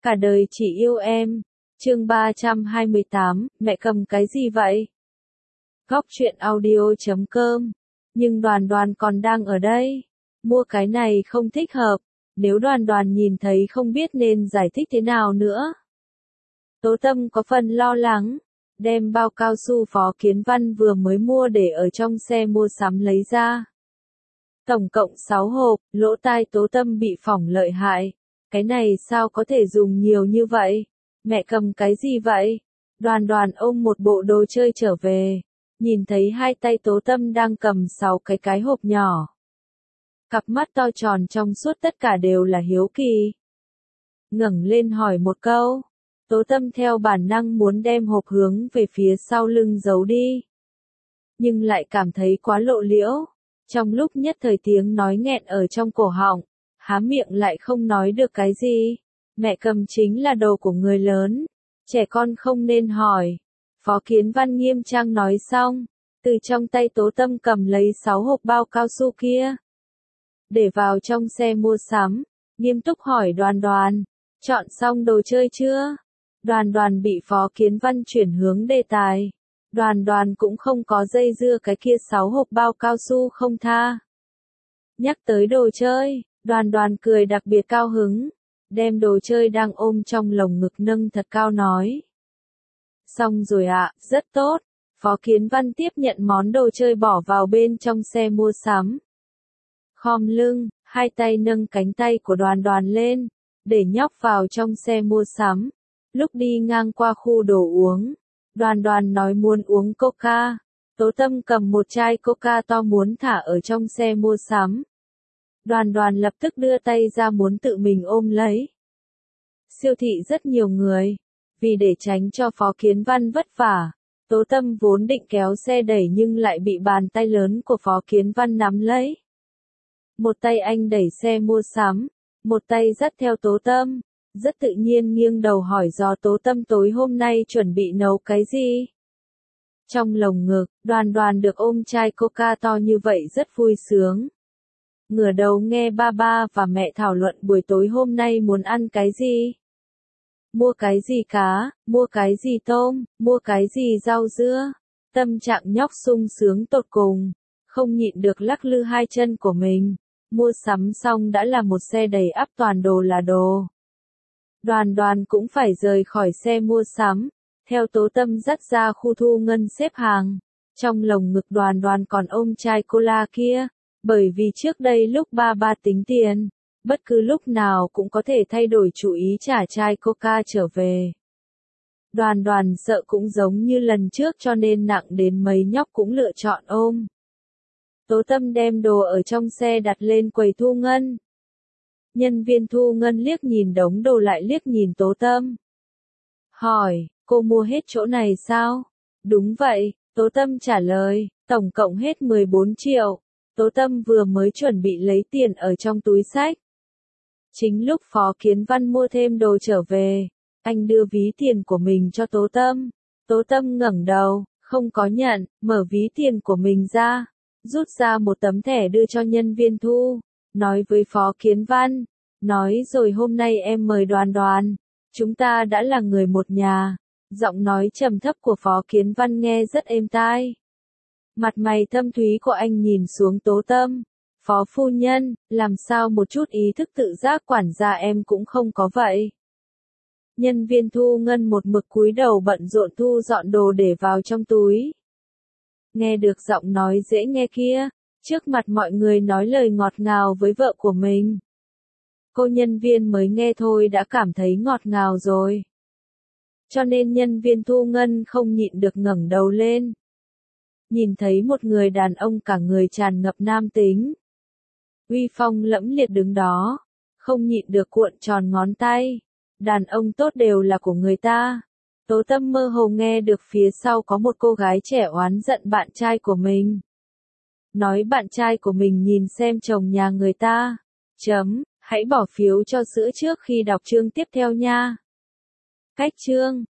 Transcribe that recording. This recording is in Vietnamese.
Cả đời chỉ yêu em. Chương 328, mẹ cầm cái gì vậy? Góc truyện audio.com. Nhưng Đoàn Đoàn còn đang ở đây. Mua cái này không thích hợp. Nếu Đoàn Đoàn nhìn thấy không biết nên giải thích thế nào nữa. Tố Tâm có phần lo lắng. Đem bao cao su Phó Kiến Văn vừa mới mua để ở trong xe mua sắm lấy ra. Tổng cộng 6 hộp, lỗ tai Tố Tâm bị phỏng lợi hại. Cái này sao có thể dùng nhiều như vậy? Mẹ cầm cái gì vậy? Đoàn Đoàn ôm một bộ đồ chơi trở về. Nhìn thấy hai tay Tố Tâm đang cầm 6 cái hộp nhỏ. Cặp mắt to tròn trong suốt tất cả đều là hiếu kỳ. Ngẩng lên hỏi một câu. Tố Tâm theo bản năng muốn đem hộp hướng về phía sau lưng giấu đi. Nhưng lại cảm thấy quá lộ liễu. Trong lúc nhất thời tiếng nói nghẹn ở trong cổ họng. Há miệng lại không nói được cái gì. Mẹ cầm chính là đồ của người lớn. Trẻ con không nên hỏi. Phó Kiến Văn nghiêm trang nói xong. Từ trong tay Tố Tâm cầm lấy 6 hộp bao cao su kia. Để vào trong xe mua sắm. Nghiêm túc hỏi Đoàn Đoàn. Chọn xong đồ chơi chưa? Đoàn Đoàn bị Phó Kiến Văn chuyển hướng đề tài. Đoàn Đoàn cũng không có dây dưa cái kia 6 hộp bao cao su không tha. Nhắc tới đồ chơi, Đoàn Đoàn cười đặc biệt cao hứng. Đem đồ chơi đang ôm trong lồng ngực nâng thật cao nói. Xong rồi ạ, rất tốt. Phó Kiến Văn tiếp nhận món đồ chơi bỏ vào bên trong xe mua sắm. Khom lưng, hai tay nâng cánh tay của Đoàn Đoàn lên, để nhóc vào trong xe mua sắm. Lúc đi ngang qua khu đồ uống, Đoàn Đoàn nói muốn uống Coca. Tố Tâm cầm một chai Coca to muốn thả ở trong xe mua sắm. Đoàn Đoàn lập tức đưa tay ra muốn tự mình ôm lấy. Siêu thị rất nhiều người. Vì để tránh cho Phó Kiến Văn vất vả, Tố Tâm vốn định kéo xe đẩy nhưng lại bị bàn tay lớn của Phó Kiến Văn nắm lấy. Một tay anh đẩy xe mua sắm, một tay dắt theo Tố Tâm, rất tự nhiên nghiêng đầu hỏi dò Tố Tâm tối hôm nay chuẩn bị nấu cái gì. Trong lồng ngực, Đoàn Đoàn được ôm chai Coca to như vậy rất vui sướng. Ngửa đầu nghe ba và mẹ thảo luận buổi tối hôm nay muốn ăn cái gì. Mua cái gì cá, mua cái gì tôm, mua cái gì rau dưa. Tâm trạng nhóc sung sướng tột cùng, không nhịn được lắc lư hai chân của mình. Mua sắm xong đã là một xe đầy ắp toàn đồ là đồ. Đoàn Đoàn cũng phải rời khỏi xe mua sắm, theo Tố Tâm dắt ra khu thu ngân xếp hàng. Trong lồng ngực Đoàn Đoàn còn ôm chai cola kia, bởi vì trước đây lúc ba tính tiền, bất cứ lúc nào cũng có thể thay đổi chủ ý trả chai Coca trở về. Đoàn Đoàn sợ cũng giống như lần trước cho nên nặng đến mấy nhóc cũng lựa chọn ôm. Tố Tâm đem đồ ở trong xe đặt lên quầy thu ngân. Nhân viên thu ngân liếc nhìn đống đồ lại liếc nhìn Tố Tâm. Hỏi, cô mua hết chỗ này sao? Đúng vậy, Tố Tâm trả lời, tổng cộng hết 14 triệu. Tố Tâm vừa mới chuẩn bị lấy tiền ở trong túi xách. Chính lúc Phó Kiến Văn mua thêm đồ trở về, anh đưa ví tiền của mình cho Tố Tâm. Tố Tâm ngẩng đầu, không có nhận, mở ví tiền của mình ra, rút ra một tấm thẻ đưa cho nhân viên thu, nói với Phó Kiến Văn, nói rồi hôm nay em mời Đoàn Đoàn, chúng ta đã là người một nhà. Giọng nói trầm thấp của Phó Kiến Văn nghe rất êm tai. Mặt mày thâm thúy của anh nhìn xuống Tố Tâm. Phó phu nhân, làm sao một chút ý thức tự giác quản gia em cũng không có vậy. Nhân viên thu ngân một mực cúi đầu bận rộn thu dọn đồ để vào trong túi. Nghe được giọng nói dễ nghe kia, trước mặt mọi người nói lời ngọt ngào với vợ của mình. Cô nhân viên mới nghe thôi đã cảm thấy ngọt ngào rồi. Cho nên nhân viên thu ngân không nhịn được ngẩng đầu lên. Nhìn thấy một người đàn ông cả người tràn ngập nam tính. Uy phong lẫm liệt đứng đó, không nhịn được cuộn tròn ngón tay. Đàn ông tốt đều là của người ta. Tố Tâm mơ hồ nghe được phía sau có một cô gái trẻ oán giận bạn trai của mình. Nói bạn trai của mình nhìn xem chồng nhà người ta. Hãy bỏ phiếu cho sữa trước khi đọc chương tiếp theo nha. Cách chương